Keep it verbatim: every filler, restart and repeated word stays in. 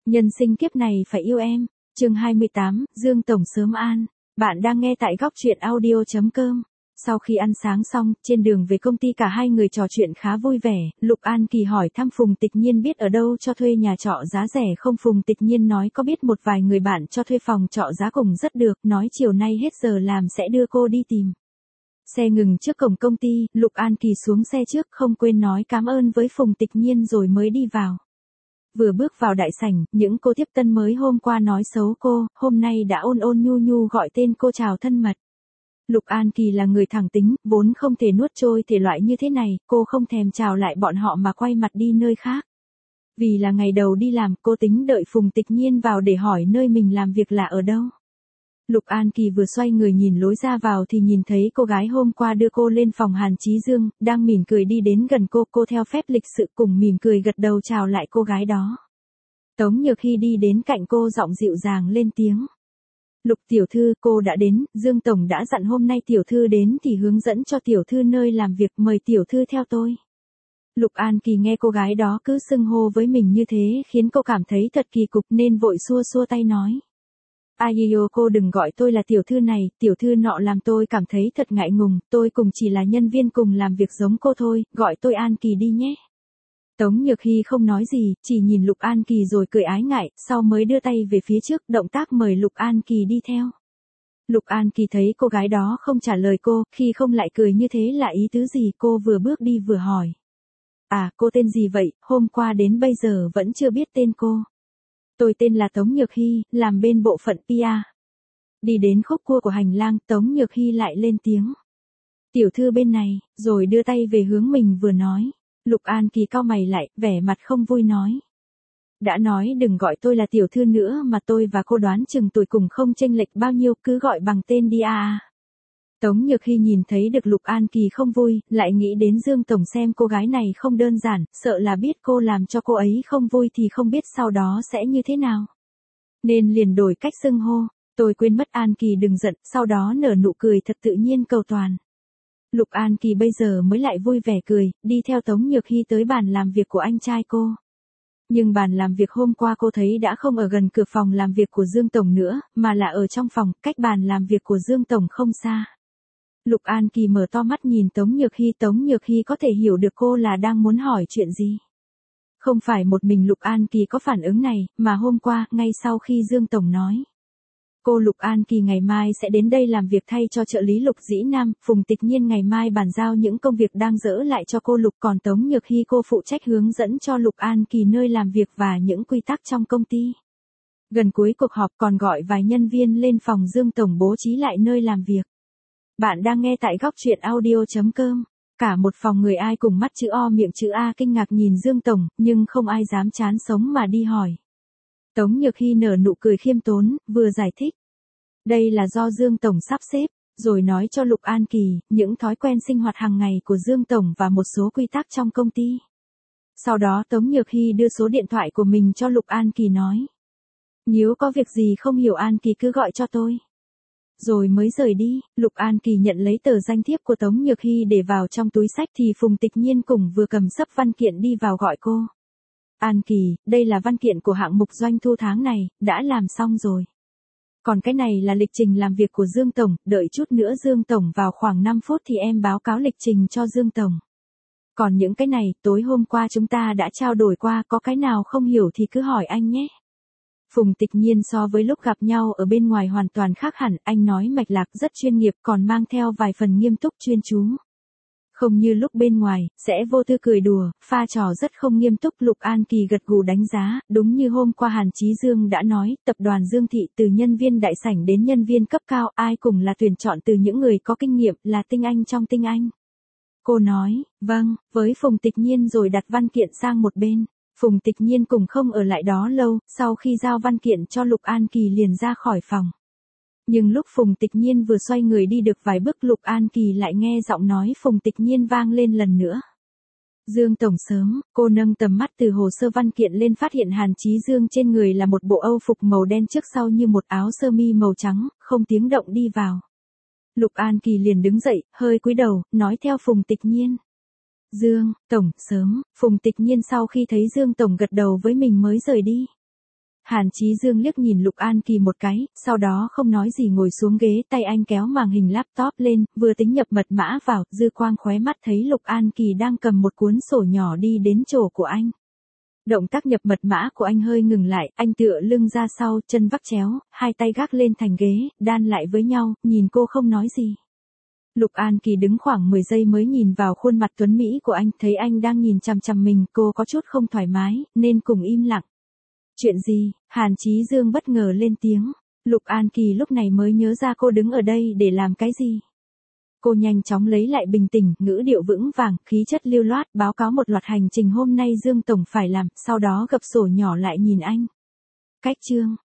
Nhân sinh kiếp này phải yêu em. Chương hai mươi tám, Dương Tổng sớm an. Bạn đang nghe tại góc truyện audio chấm com. Sau khi ăn sáng xong, trên đường về công ty cả hai người trò chuyện khá vui vẻ, Lục An Kỳ hỏi thăm Phùng Tịch Nhiên biết ở đâu cho thuê nhà trọ giá rẻ không. Phùng Tịch Nhiên nói có biết một vài người bạn cho thuê phòng trọ giá cùng rất được, nói chiều nay hết giờ làm sẽ đưa cô đi tìm. Xe ngừng trước cổng công ty, Lục An Kỳ xuống xe trước không quên nói cảm ơn với Phùng Tịch Nhiên rồi mới đi vào. Vừa bước vào đại sảnh, những cô tiếp tân mới hôm qua nói xấu cô, hôm nay đã ôn ôn nhu nhu gọi tên cô chào thân mật. Lục An Kỳ là người thẳng tính, vốn không thể nuốt trôi thể loại như thế này, cô không thèm chào lại bọn họ mà quay mặt đi nơi khác. Vì là ngày đầu đi làm, cô tính đợi Phùng Tịch Nhiên vào để hỏi nơi mình làm việc là ở đâu. Lục An Kỳ vừa xoay người nhìn lối ra vào thì nhìn thấy cô gái hôm qua đưa cô lên phòng Hàn Chí Dương, đang mỉm cười đi đến gần cô, cô theo phép lịch sự cùng mỉm cười gật đầu chào lại cô gái đó. Tống Nhược Hy đi đến cạnh cô giọng dịu dàng lên tiếng. Lục tiểu thư, cô đã đến, Dương Tổng đã dặn hôm nay tiểu thư đến thì hướng dẫn cho tiểu thư nơi làm việc, mời tiểu thư theo tôi. Lục An Kỳ nghe cô gái đó cứ xưng hô với mình như thế khiến cô cảm thấy thật kỳ cục nên vội xua xua tay nói. Aiyo, cô đừng gọi tôi là tiểu thư này, tiểu thư nọ làm tôi cảm thấy thật ngại ngùng, tôi cùng chỉ là nhân viên cùng làm việc giống cô thôi, gọi tôi An Kỳ đi nhé. Tống Nhược Hy không nói gì, chỉ nhìn Lục An Kỳ rồi cười ái ngại, sau mới đưa tay về phía trước, động tác mời Lục An Kỳ đi theo. Lục An Kỳ thấy cô gái đó không trả lời cô, khi không lại cười như thế là ý tứ gì, cô vừa bước đi vừa hỏi. À, cô tên gì vậy, hôm qua đến bây giờ vẫn chưa biết tên cô. Tôi tên là Tống Nhược Hy, làm bên bộ phận pê e. Đi đến khúc cua của hành lang, Tống Nhược Hy lại lên tiếng. Tiểu thư bên này, rồi đưa tay về hướng mình vừa nói. Lục An Kỳ cau mày lại, vẻ mặt không vui nói. Đã nói đừng gọi tôi là tiểu thư nữa mà tôi và cô đoán chừng tuổi cùng không chênh lệch bao nhiêu, cứ gọi bằng tên đi à. Tống Nhược Hy nhìn thấy được Lục An Kỳ không vui, lại nghĩ đến Dương Tổng xem cô gái này không đơn giản, sợ là biết cô làm cho cô ấy không vui thì không biết sau đó sẽ như thế nào. Nên liền đổi cách xưng hô, tôi quên mất An Kỳ đừng giận, sau đó nở nụ cười thật tự nhiên cầu toàn. Lục An Kỳ bây giờ mới lại vui vẻ cười, đi theo Tống Nhược Hy tới bàn làm việc của anh trai cô. Nhưng bàn làm việc hôm qua cô thấy đã không ở gần cửa phòng làm việc của Dương Tổng nữa, mà là ở trong phòng, cách bàn làm việc của Dương Tổng không xa. Lục An Kỳ mở to mắt nhìn Tống Nhược Hy, Tống Nhược Hy có thể hiểu được cô là đang muốn hỏi chuyện gì. Không phải một mình Lục An Kỳ có phản ứng này, mà hôm qua, ngay sau khi Dương Tổng nói. Cô Lục An Kỳ ngày mai sẽ đến đây làm việc thay cho trợ lý Lục Dĩ Nam, Phùng Tịch Nhiên ngày mai bàn giao những công việc đang dỡ lại cho cô Lục, còn Tống Nhược Hy cô phụ trách hướng dẫn cho Lục An Kỳ nơi làm việc và những quy tắc trong công ty. Gần cuối cuộc họp còn gọi vài nhân viên lên phòng Dương Tổng bố trí lại nơi làm việc. Bạn đang nghe tại góc truyện audio chấm com. Cả một phòng người ai cùng mắt chữ O miệng chữ A kinh ngạc nhìn Dương Tổng, nhưng không ai dám chán sống mà đi hỏi. Tống Nhược Hy nở nụ cười khiêm tốn, vừa giải thích. Đây là do Dương Tổng sắp xếp, rồi nói cho Lục An Kỳ, những thói quen sinh hoạt hàng ngày của Dương Tổng và một số quy tắc trong công ty. Sau đó Tống Nhược Hy đưa số điện thoại của mình cho Lục An Kỳ nói. Nếu có việc gì không hiểu An Kỳ cứ gọi cho tôi. Rồi mới rời đi, Lục An Kỳ nhận lấy tờ danh thiếp của Tống Nhược Hy để vào trong túi xách thì Phùng Tịch Nhiên cùng vừa cầm sấp văn kiện đi vào gọi cô. An Kỳ, đây là văn kiện của hạng mục doanh thu tháng này, đã làm xong rồi. Còn cái này là lịch trình làm việc của Dương Tổng, đợi chút nữa Dương Tổng vào khoảng năm phút thì em báo cáo lịch trình cho Dương Tổng. Còn những cái này, tối hôm qua chúng ta đã trao đổi qua, có cái nào không hiểu thì cứ hỏi anh nhé. Phùng Tịch Nhiên so với lúc gặp nhau ở bên ngoài hoàn toàn khác hẳn, anh nói mạch lạc rất chuyên nghiệp còn mang theo vài phần nghiêm túc chuyên chú. Không như lúc bên ngoài, sẽ vô tư cười đùa, pha trò rất không nghiêm túc. Lục An Kỳ gật gù đánh giá, đúng như hôm qua Hàn Chí Dương đã nói, tập đoàn Dương Thị từ nhân viên đại sảnh đến nhân viên cấp cao, ai cùng là tuyển chọn từ những người có kinh nghiệm, là tinh anh trong tinh anh. Cô nói, vâng, với Phùng Tịch Nhiên rồi đặt văn kiện sang một bên. Phùng Tịch Nhiên cùng không ở lại đó lâu, sau khi giao văn kiện cho Lục An Kỳ liền ra khỏi phòng. Nhưng lúc Phùng Tịch Nhiên vừa xoay người đi được vài bước Lục An Kỳ lại nghe giọng nói Phùng Tịch Nhiên vang lên lần nữa. Dương Tổng sớm, cô nâng tầm mắt từ hồ sơ văn kiện lên phát hiện Hàn Chí Dương trên người là một bộ âu phục màu đen trước sau như một áo sơ mi màu trắng, không tiếng động đi vào. Lục An Kỳ liền đứng dậy, hơi cúi đầu, nói theo Phùng Tịch Nhiên. Dương, Tổng, sớm, Phùng Tịch Nhiên sau khi thấy Dương Tổng gật đầu với mình mới rời đi. Hàn Chí Dương liếc nhìn Lục An Kỳ một cái, sau đó không nói gì ngồi xuống ghế, tay anh kéo màn hình laptop lên, vừa tính nhập mật mã vào, dư quang khóe mắt thấy Lục An Kỳ đang cầm một cuốn sổ nhỏ đi đến chỗ của anh. Động tác nhập mật mã của anh hơi ngừng lại, anh tựa lưng ra sau, chân vắt chéo, hai tay gác lên thành ghế, đan lại với nhau, nhìn cô không nói gì. Lục An Kỳ đứng khoảng mười giây mới nhìn vào khuôn mặt tuấn mỹ của anh, thấy anh đang nhìn chằm chằm mình, cô có chút không thoải mái, nên cùng im lặng. Chuyện gì? Hàn Chí Dương bất ngờ lên tiếng. Lục An Kỳ lúc này mới nhớ ra cô đứng ở đây để làm cái gì. Cô nhanh chóng lấy lại bình tĩnh, ngữ điệu vững vàng, khí chất lưu loát, báo cáo một loạt hành trình hôm nay Dương Tổng phải làm, sau đó gập sổ nhỏ lại nhìn anh. Cách chương.